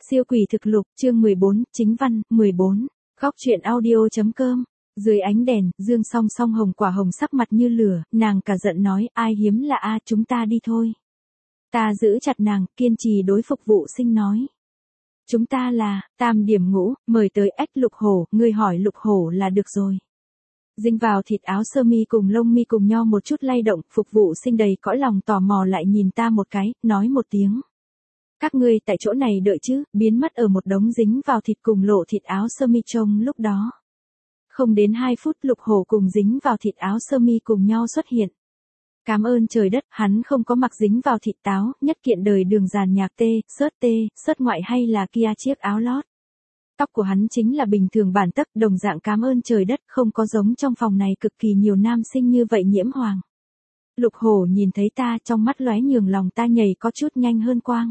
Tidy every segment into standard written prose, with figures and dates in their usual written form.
Siêu quỷ thực lục, chương 14, chính văn, 14. Góc truyện audio.com. Dưới ánh đèn, Dương Song Song hồng quả hồng sắc mặt như lửa, nàng cả giận nói, ai hiếm lạ a, chúng ta đi thôi. Ta giữ chặt nàng, kiên trì đối phục vụ sinh nói. Chúng ta là, Tam Điểm Ngũ, mời tới ếch Lục Hổ, ngươi hỏi Lục Hổ là được rồi. Dính vào thịt áo sơ mi cùng lông mi cùng nhau một chút lay động, phục vụ sinh đầy cõi lòng tò mò lại nhìn ta một cái, nói một tiếng. Các ngươi tại chỗ này đợi chứ, biến mất ở một đống dính vào thịt cùng lộ thịt áo sơ mi trông lúc đó. Không đến 2 phút Lục Hổ cùng dính vào thịt áo sơ mi cùng nhau xuất hiện. Cảm ơn trời đất, hắn không có mặc dính vào thịt táo, nhất kiện đời đường dàn nhạc sớt ngoại hay là kia chiếc áo lót. Tóc của hắn chính là bình thường bản tấc, đồng dạng cảm ơn trời đất, không có giống trong phòng này cực kỳ nhiều nam sinh như vậy nhiễm hoàng. Lục Hổ nhìn thấy ta, trong mắt lóe nhường lòng ta nhảy có chút nhanh hơn quang.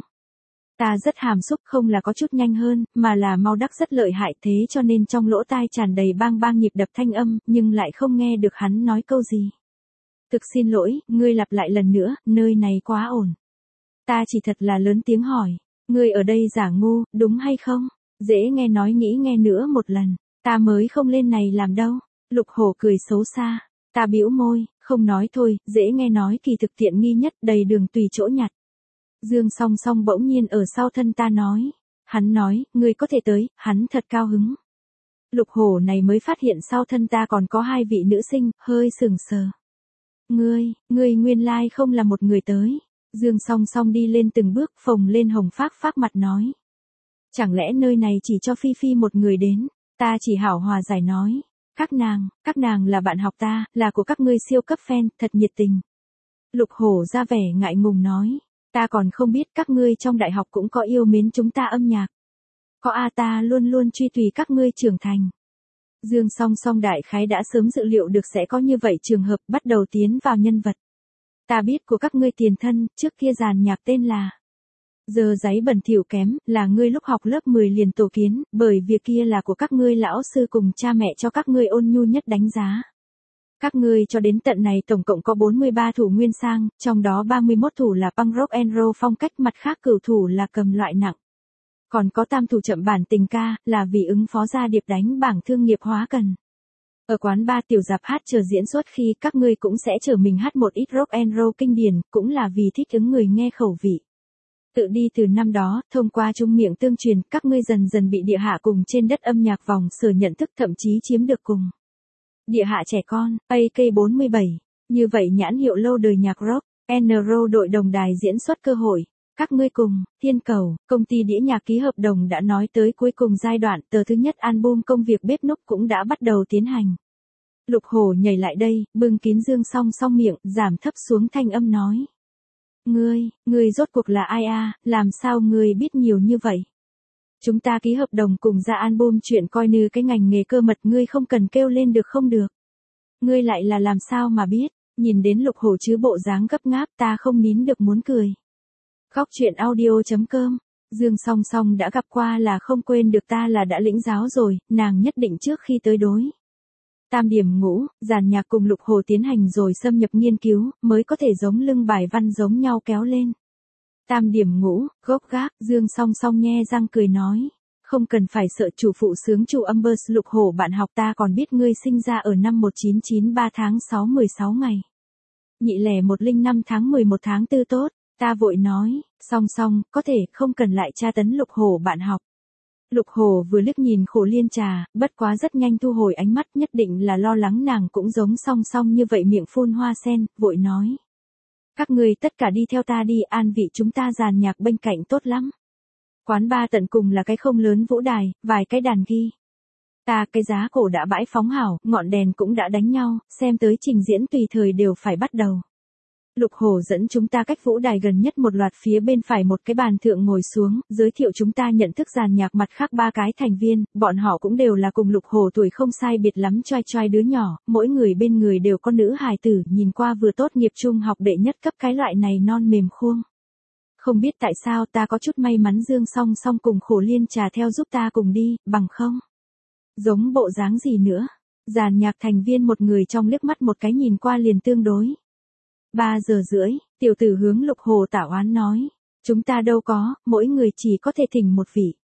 Ta rất hàm xúc, không là có chút nhanh hơn, mà là mau đắc rất lợi hại, thế cho nên trong lỗ tai tràn đầy bang bang nhịp đập thanh âm, nhưng lại không nghe được hắn nói câu gì. Thực xin lỗi, ngươi lặp lại lần nữa, nơi này quá ổn. Ta chỉ thật là lớn tiếng hỏi, ngươi ở đây giả ngu, đúng hay không? Dễ nghe nói nghĩ nghe nữa một lần, ta mới không lên này làm đâu. Lục Hổ cười xấu xa, ta bĩu môi, không nói thôi, dễ nghe nói kỳ thực tiện nghi nhất, đầy đường tùy chỗ nhặt. Dương Song Song bỗng nhiên ở sau thân ta nói, hắn nói, ngươi có thể tới, hắn thật cao hứng. Lục Hổ này mới phát hiện sau thân ta còn có 2 vị nữ sinh, hơi sừng sờ. Ngươi nguyên lai không là một người tới. Dương Song Song đi lên từng bước, phồng lên hồng phác mặt nói. Chẳng lẽ nơi này chỉ cho Phi Phi một người đến, ta chỉ hảo hòa giải nói. Các nàng là bạn học ta, là của các ngươi siêu cấp fan, thật nhiệt tình. Lục Hổ ra vẻ ngại ngùng nói. Ta còn không biết các ngươi trong đại học cũng có yêu mến chúng ta âm nhạc. Có ta luôn luôn truy tùy các ngươi trưởng thành. Dương Song Song đại khái đã sớm dự liệu được sẽ có như vậy trường hợp, bắt đầu tiến vào nhân vật. Ta biết của các ngươi tiền thân, trước kia dàn nhạc tên là Giờ giấy bẩn thỉu kém, là ngươi lúc học lớp 10 liền tổ kiến, bởi việc kia là của các ngươi lão sư cùng cha mẹ cho các ngươi ôn nhu nhất đánh giá. Các ngươi cho đến tận này tổng cộng có 43 thủ nguyên sang, trong đó 31 thủ là punk rock and roll phong cách, mặt khác cửu thủ là cầm loại nặng. Còn có 3 thủ chậm bản tình ca, là vì ứng phó gia điệp đánh bảng thương nghiệp hóa cần. Ở quán bar tiểu dạp hát chờ diễn xuất khi các ngươi cũng sẽ chở mình hát một ít rock and roll kinh điển, cũng là vì thích ứng người nghe khẩu vị. Tự đi từ năm đó, thông qua trung miệng tương truyền, các ngươi dần dần bị địa hạ cùng trên đất âm nhạc vòng sở nhận thức, thậm chí chiếm được cùng địa hạ trẻ con, AK47, như vậy nhãn hiệu lâu đời nhạc rock, N-Roll đội đồng đài diễn xuất cơ hội. Các ngươi cùng, Thiên Cầu, công ty đĩa nhạc ký hợp đồng đã nói tới cuối cùng giai đoạn, tờ thứ nhất album công việc bếp núc cũng đã bắt đầu tiến hành. Lục Hổ nhảy lại đây, bưng kín Dương Song Song miệng, giảm thấp xuống thanh âm nói. Ngươi rốt cuộc là ai a, làm sao ngươi biết nhiều như vậy? Chúng ta ký hợp đồng cùng ra album chuyện coi như cái ngành nghề cơ mật, ngươi không cần kêu lên được không được. Ngươi lại là làm sao mà biết, nhìn đến Lục Hổ chứ bộ dáng gấp ngáp ta không nín được muốn cười. Góc truyện audio.com, Dương Song Song đã gặp qua là không quên được ta là đã lĩnh giáo rồi, nàng nhất định trước khi tới đối. Tam Điểm Ngũ, dàn nhạc cùng Lục Hổ tiến hành rồi xâm nhập nghiên cứu, mới có thể giống lưng bài văn giống nhau kéo lên. Tam Điểm Ngũ, gốc gác, Dương Song Song nhe răng cười nói. Không cần phải sợ chủ phụ sướng chủ âm bơ, Lục Hổ bạn học ta còn biết ngươi sinh ra ở năm 1993 tháng 6 16 ngày. Nhị lẻ 105 tháng 11 tháng 4 tốt, ta vội nói, Song Song, có thể không cần lại tra tấn Lục Hổ bạn học. Lục Hổ vừa liếc nhìn Khổ Liên Trà, bất quá rất nhanh thu hồi ánh mắt, nhất định là lo lắng nàng cũng giống Song Song như vậy miệng phun hoa sen, vội nói. Các ngươi tất cả đi theo ta đi, an vị chúng ta dàn nhạc bên cạnh tốt lắm. Quán bar tận cùng là cái không lớn vũ đài, vài cái đàn ghi. Cái giá cổ đã bãi phóng hảo, ngọn đèn cũng đã đánh nhau, xem tới trình diễn tùy thời đều phải bắt đầu. Lục Hổ dẫn chúng ta cách vũ đài gần nhất một loạt, phía bên phải một cái bàn thượng ngồi xuống, giới thiệu chúng ta nhận thức dàn nhạc mặt khác 3 cái thành viên, bọn họ cũng đều là cùng Lục Hổ tuổi không sai biệt lắm, choai đứa nhỏ, mỗi người bên người đều có nữ hài tử, nhìn qua vừa tốt nghiệp trung học đệ nhất cấp, cái loại này non mềm khuôn. Không biết tại sao ta có chút may mắn Dương Song Song cùng Khổ Liên Trà theo giúp ta cùng đi, bằng không giống bộ dáng gì nữa. Dàn nhạc thành viên một người trong liếc mắt một cái nhìn qua liền tương đối. 3 giờ rưỡi, tiểu tử hướng Lục Hổ tả oán nói. Chúng ta đâu có, mỗi người chỉ có thể thỉnh một vị.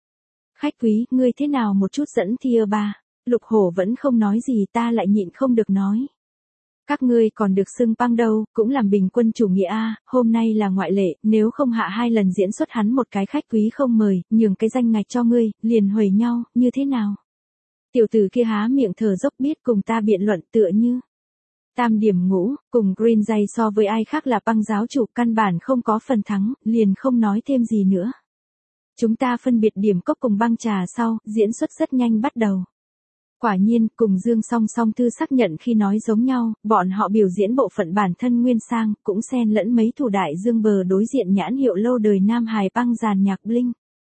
Khách quý, ngươi thế nào một chút dẫn thia ba. Lục hổ vẫn không nói gì, ta lại nhịn không được nói. Các ngươi còn được xưng băng đâu, cũng làm bình quân chủ nghĩa a, hôm nay là ngoại lệ, nếu không hạ 2 lần diễn xuất hắn một cái khách quý không mời, nhường cái danh ngạch cho ngươi, liền huề nhau, như thế nào? Tiểu tử kia há miệng thở dốc biết cùng ta biện luận tựa như. Tam điểm ngũ, cùng Green Jay so với ai khác là băng giáo chủ, căn bản không có phần thắng, liền không nói thêm gì nữa. Chúng ta phân biệt điểm cốc cùng băng trà sau, diễn xuất rất nhanh bắt đầu. Quả nhiên, cùng Dương Song Song Thư xác nhận khi nói giống nhau, bọn họ biểu diễn bộ phận bản thân nguyên sang, cũng xen lẫn mấy thủ đại dương bờ đối diện nhãn hiệu lâu đời Nam Hải băng dàn nhạc Blink.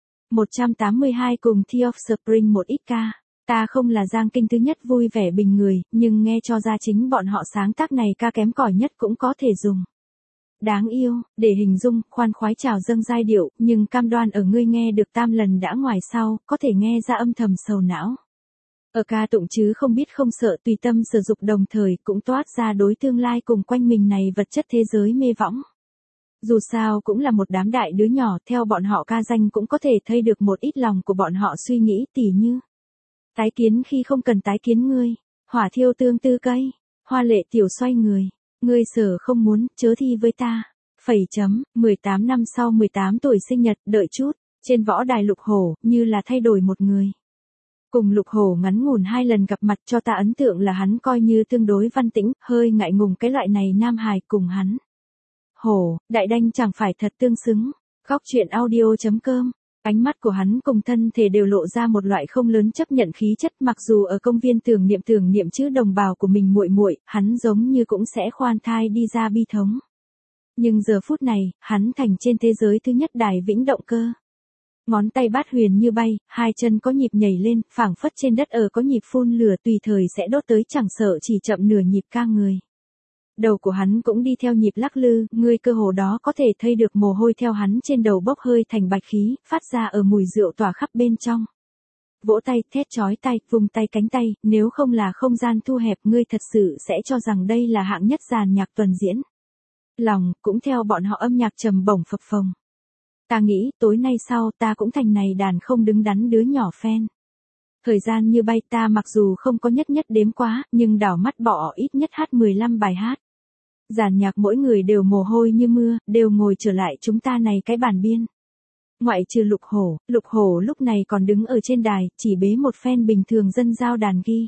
182 cùng Tea of Spring một ít ca. Ta không là Giang Kinh thứ nhất vui vẻ bình người, nhưng nghe cho ra chính bọn họ sáng tác này ca kém cỏi nhất cũng có thể dùng. Đáng yêu, để hình dung, khoan khoái trào dâng giai điệu, nhưng cam đoan ở ngươi nghe được tam lần đã ngoài sau, có thể nghe ra âm thầm sầu não. Ở ca tụng chứ không biết không sợ tùy tâm sử dụng đồng thời cũng toát ra đối tương lai cùng quanh mình này vật chất thế giới mê võng. Dù sao cũng là một đám đại đứa nhỏ, theo bọn họ ca danh cũng có thể thấy được một ít lòng của bọn họ suy nghĩ tỉ như. Tái kiến khi không cần tái kiến ngươi, hỏa thiêu tương tư cây, hoa lệ tiểu xoay người, ngươi sở không muốn, chớ thi với ta. 18 năm sau 18 tuổi sinh nhật, đợi chút, trên võ đài Lục Hổ, như là thay đổi một người. Cùng Lục Hổ ngắn ngủn 2 lần gặp mặt cho ta ấn tượng là hắn coi như tương đối văn tĩnh, hơi ngại ngùng cái loại này nam hài cùng hắn. Hổ, đại đanh chẳng phải thật tương xứng. Góc chuyện audio.com. Ánh mắt của hắn cùng thân thể đều lộ ra một loại không lớn chấp nhận khí chất, mặc dù ở công viên tưởng niệm chữ đồng bào của mình muội muội, hắn giống như cũng sẽ khoan thai đi ra bi thống. Nhưng giờ phút này, hắn thành trên thế giới thứ nhất đài vĩnh động cơ. Ngón tay bát huyền như bay, 2 chân có nhịp nhảy lên, phảng phất trên đất ở có nhịp phun lửa tùy thời sẽ đốt tới chẳng sợ chỉ chậm nửa nhịp ca người. Đầu của hắn cũng đi theo nhịp lắc lư, ngươi cơ hồ đó có thể thấy được mồ hôi theo hắn trên đầu bốc hơi thành bạch khí, phát ra ở mùi rượu tỏa khắp bên trong. Vỗ tay, thét chói tay, vùng tay cánh tay, nếu không là không gian thu hẹp ngươi thật sự sẽ cho rằng đây là hạng nhất dàn nhạc tuần diễn. Lòng, cũng theo bọn họ âm nhạc trầm bổng phập phồng. Ta nghĩ, tối nay sau ta cũng thành này đàn không đứng đắn đứa nhỏ fan. Thời gian như bay ta mặc dù không có nhất đếm quá, nhưng đảo mắt bỏ ít nhất hát 15 bài hát. Dàn nhạc mỗi người đều mồ hôi như mưa, đều ngồi trở lại chúng ta này cái bàn biên. Ngoại trừ Lục Hổ lúc này còn đứng ở trên đài, chỉ bế một fan bình thường dân giao đàn ghi.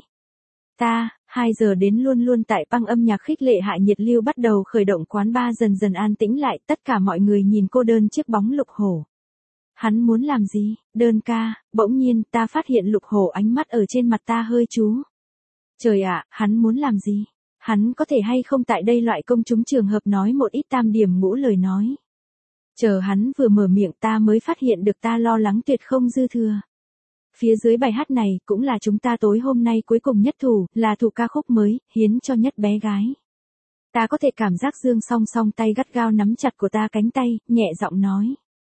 2 giờ đến luôn tại băng âm nhạc khích lệ hạ nhiệt lưu bắt đầu khởi động, quán bar dần dần an tĩnh lại, tất cả mọi người nhìn cô đơn chiếc bóng Lục Hổ. Hắn muốn làm gì? Đơn ca, bỗng nhiên ta phát hiện Lục Hổ ánh mắt ở trên mặt ta hơi chú. Trời ạ, hắn muốn làm gì? Hắn có thể hay không tại đây loại công chúng trường hợp nói một ít tam điểm ngũ lời nói. Chờ hắn vừa mở miệng ta mới phát hiện được ta lo lắng tuyệt không dư thừa. Phía dưới bài hát này cũng là chúng ta tối hôm nay cuối cùng nhất thủ, là thủ ca khúc mới, hiến cho nhất bé gái. Ta có thể cảm giác Dương Song Song tay gắt gao nắm chặt của ta cánh tay, nhẹ giọng nói.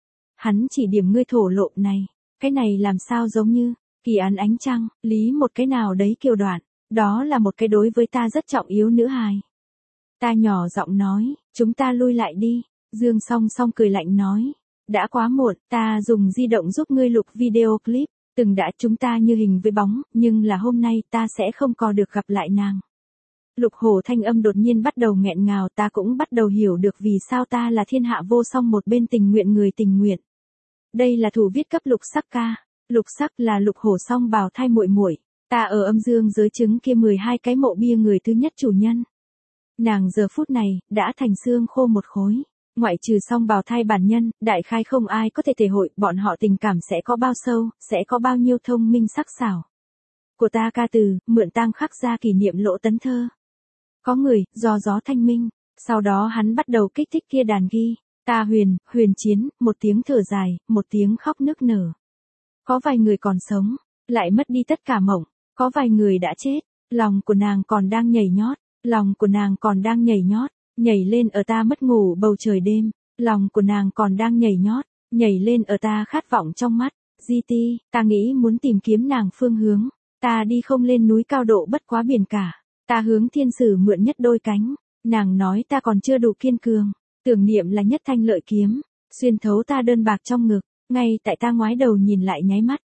Hắn chỉ điểm ngươi thổ lộ này, cái này làm sao giống như, kỳ án ánh trăng, lý một cái nào đấy kiều đoạn, đó là một cái đối với ta rất trọng yếu nữ hài. Ta nhỏ giọng nói, chúng ta lui lại đi, Dương Song Song cười lạnh nói, đã quá muộn, ta dùng di động giúp ngươi lục video clip, từng đã chúng ta như hình với bóng, nhưng là hôm nay ta sẽ không còn được gặp lại nàng. Lục Hổ thanh âm đột nhiên bắt đầu nghẹn ngào, ta cũng bắt đầu hiểu được vì sao ta là thiên hạ vô song một bên tình nguyện người tình nguyện. Đây là thủ viết cấp Lục Sắc ca. Lục Sắc là Lục Hổ song bào thai muội muội, ta ở âm dương giới chứng kia 12 cái mộ bia người thứ nhất chủ nhân. Nàng giờ phút này đã thành xương khô một khối, ngoại trừ song bào thai bản nhân, đại khai không ai có thể thể hội bọn họ tình cảm sẽ có bao sâu, sẽ có bao nhiêu thông minh sắc sảo. Của ta ca từ, mượn tang khắc ra kỷ niệm Lỗ Tấn thơ. Có người, do gió thanh minh, sau đó hắn bắt đầu kích thích kia đàn ghi, ta huyền chiến, một tiếng thở dài, một tiếng khóc nức nở. Có vài người còn sống, lại mất đi tất cả mộng, có vài người đã chết, lòng của nàng còn đang nhảy nhót, lòng của nàng còn đang nhảy nhót, nhảy lên ở ta mất ngủ bầu trời đêm, lòng của nàng còn đang nhảy nhót, nhảy lên ở ta khát vọng trong mắt, GT, ta nghĩ muốn tìm kiếm nàng phương hướng, ta đi không lên núi cao độ bất quá biển cả, ta hướng thiên sử mượn nhất đôi cánh, nàng nói ta còn chưa đủ kiên cường, tưởng niệm là nhất thanh lợi kiếm, xuyên thấu ta đơn bạc trong ngực, ngay tại ta ngoái đầu nhìn lại nháy mắt,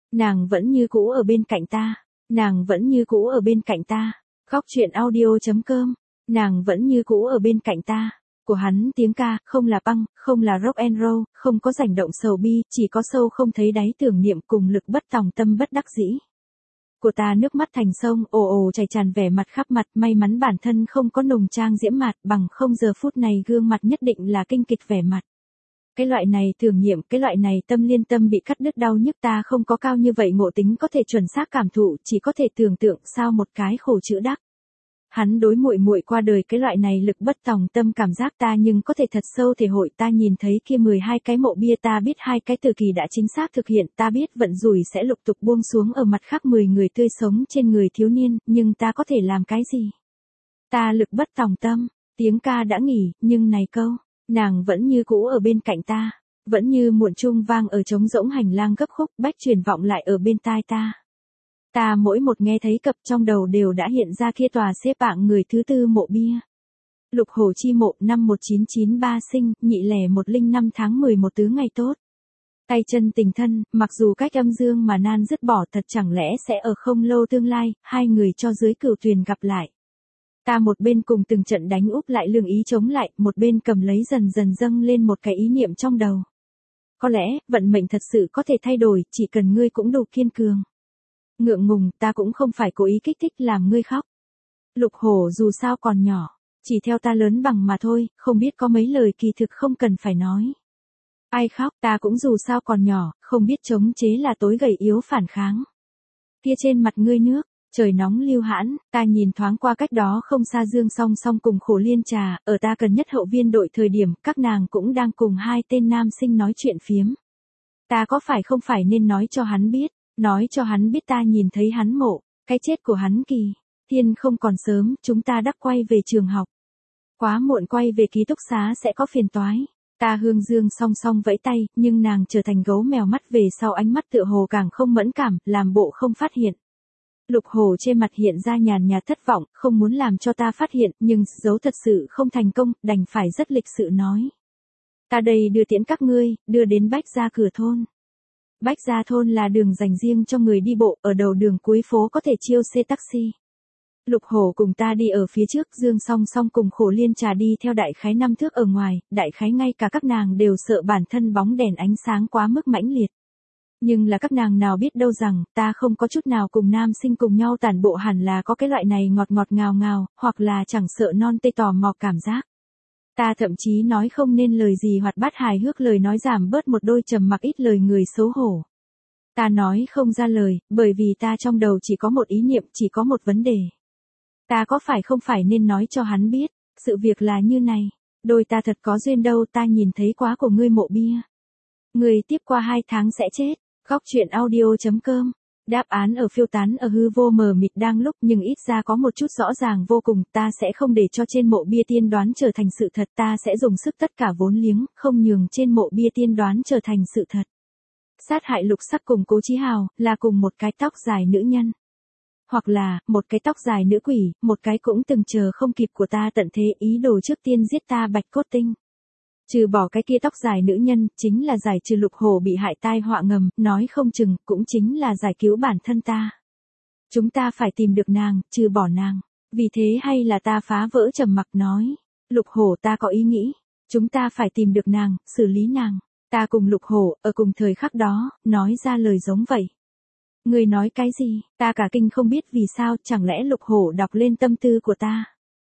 Nàng vẫn như cũ ở bên cạnh ta. Nàng vẫn như cũ ở bên cạnh ta. Góc chuyện audio.com. Nàng vẫn như cũ ở bên cạnh ta. Của hắn tiếng ca, không là băng, không là rock and roll, không có rảnh động sầu bi, chỉ có sâu không thấy đáy tưởng niệm cùng lực bất tòng tâm bất đắc dĩ. Của ta nước mắt thành sông, ồ ồ chảy tràn vẻ mặt khắp mặt, may mắn bản thân không có nồng trang diễm mạt, bằng không giờ phút này gương mặt nhất định là kinh kịch vẻ mặt. Cái loại này tưởng niệm, cái loại này tâm liên tâm bị cắt đứt đau nhức ta không có cao như vậy ngộ tính có thể chuẩn xác cảm thụ, chỉ có thể tưởng tượng sao một cái khổ chữ đắc. Hắn đối muội muội qua đời cái loại này lực bất tòng tâm cảm giác ta nhưng có thể thật sâu thể hội ta nhìn thấy kia 12 cái mộ bia ta biết 2 cái từ kỳ đã chính xác thực hiện ta biết vận rủi sẽ lục tục buông xuống ở mặt khác 10 người tươi sống trên người thiếu niên, nhưng ta có thể làm cái gì? Ta lực bất tòng tâm, tiếng ca đã nghỉ, nhưng này câu, nàng vẫn như cũ ở bên cạnh ta, vẫn như muộn chuông vang ở trống rỗng hành lang gấp khúc bách truyền vọng lại ở bên tai ta. Ta mỗi một nghe thấy cập trong đầu đều đã hiện ra kia tòa xếp hạng người thứ tư mộ bia. Lục Hồ Chi mộ năm 1993 sinh, nhị lẻ 105 tháng 11 tứ ngày tốt. Tay chân tình thân, mặc dù cách âm dương mà nan dứt bỏ thật chẳng lẽ sẽ ở không lâu tương lai, hai người cho dưới cửu thuyền gặp lại. Ta một bên cùng từng trận đánh úp lại lương ý chống lại, một bên cầm lấy dần dần dâng lên một cái ý niệm trong đầu. Có lẽ, vận mệnh thật sự có thể thay đổi, chỉ cần ngươi cũng đủ kiên cường. Ngượng ngùng, ta cũng không phải cố ý kích thích làm ngươi khóc. Lục Hổ dù sao còn nhỏ, chỉ theo ta lớn bằng mà thôi, không biết có mấy lời kỳ thực không cần phải nói. Ai khóc, ta cũng dù sao còn nhỏ, không biết chống chế là tối gầy yếu phản kháng. Kia trên mặt ngươi nước, trời nóng lưu hãn, ta nhìn thoáng qua cách đó không xa Dương Song Song cùng Khổ Liên Trà, ở ta cần nhất hậu viên đội thời điểm, các nàng cũng đang cùng hai tên nam sinh nói chuyện phiếm. Ta có phải không phải nên nói cho hắn biết. Nói cho hắn biết ta nhìn thấy hắn mộ, cái chết của hắn kỳ. Thiên không còn sớm, chúng ta đã quay về trường học. Quá muộn quay về ký túc xá sẽ có phiền toái. Ta hướng Dương Song Song vẫy tay, nhưng nàng trở thành gấu mèo mắt về sau ánh mắt tựa hồ càng không mẫn cảm, làm bộ không phát hiện. Lục Hồ trên mặt hiện ra nhàn nhạt thất vọng, không muốn làm cho ta phát hiện, nhưng giấu thật sự không thành công, đành phải rất lịch sự nói. Ta đây đưa tiễn các ngươi, đưa đến Bách Gia cửa thôn. Bách Gia thôn là đường dành riêng cho người đi bộ, ở đầu đường cuối phố có thể chiêu xe taxi. Lục Hổ cùng ta đi ở phía trước, Dương Song Song cùng Khổ Liên Trà đi theo đại khái 5 thước ở ngoài, đại khái ngay cả các nàng đều sợ bản thân bóng đèn ánh sáng quá mức mãnh liệt. Nhưng là các nàng nào biết đâu rằng, ta không có chút nào cùng nam sinh cùng nhau tản bộ hẳn là có cái loại này ngọt ngọt ngào ngào, hoặc là chẳng sợ non tê tò mò cảm giác. Ta thậm chí nói không nên lời gì hoạt bát hài hước lời nói giảm bớt một đôi trầm mặc ít lời người xấu hổ. Ta nói không ra lời, bởi vì ta trong đầu chỉ có một ý niệm, chỉ có một vấn đề. Ta có phải không phải nên nói cho hắn biết, sự việc là như này, đôi ta thật có duyên đâu ta nhìn thấy quá của ngươi mộ bia. Người tiếp qua 2 tháng sẽ chết, góc chuyện audio.com. Đáp án ở phiêu tán ở hư vô mờ mịt đang lúc nhưng ít ra có một chút rõ ràng vô cùng, ta sẽ không để cho trên mộ bia tiên đoán trở thành sự thật, ta sẽ dùng sức tất cả vốn liếng, không nhường trên mộ bia tiên đoán trở thành sự thật. Sát hại Lục Sắc cùng Cố Chí Hào, là cùng một cái tóc dài nữ nhân. Hoặc là, một cái tóc dài nữ quỷ, một cái cũng từng chờ không kịp của ta tận thế ý đồ trước tiên giết ta Bạch Cốt Tinh. Trừ bỏ cái kia tóc dài nữ nhân, chính là giải trừ Lục Hổ bị hại tai họa ngầm, nói không chừng, cũng chính là giải cứu bản thân ta. Chúng ta phải tìm được nàng, trừ bỏ nàng. Vì thế hay là ta phá vỡ trầm mặc nói. Lục Hổ ta có ý nghĩ. Chúng ta phải tìm được nàng, xử lý nàng. Ta cùng Lục Hổ, ở cùng thời khắc đó, nói ra lời giống vậy. Người nói cái gì, ta cả kinh không biết vì sao, chẳng lẽ Lục Hổ đọc lên tâm tư của ta.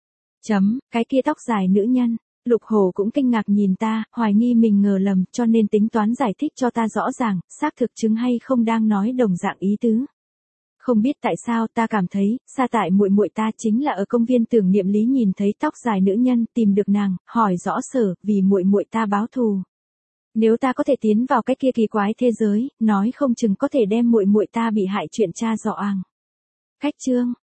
Cái kia tóc dài nữ nhân. Lục Hổ cũng kinh ngạc nhìn ta, hoài nghi mình ngờ lầm, cho nên tính toán giải thích cho ta rõ ràng, xác thực chứng hay không đang nói đồng dạng ý tứ. Không biết tại sao ta cảm thấy, xa tại muội muội ta chính là ở công viên tưởng niệm lý nhìn thấy tóc dài nữ nhân, tìm được nàng, hỏi rõ sở, vì muội muội ta báo thù. Nếu ta có thể tiến vào cái kia kỳ quái thế giới, nói không chừng có thể đem muội muội ta bị hại chuyện tra rõ àng. Cách chương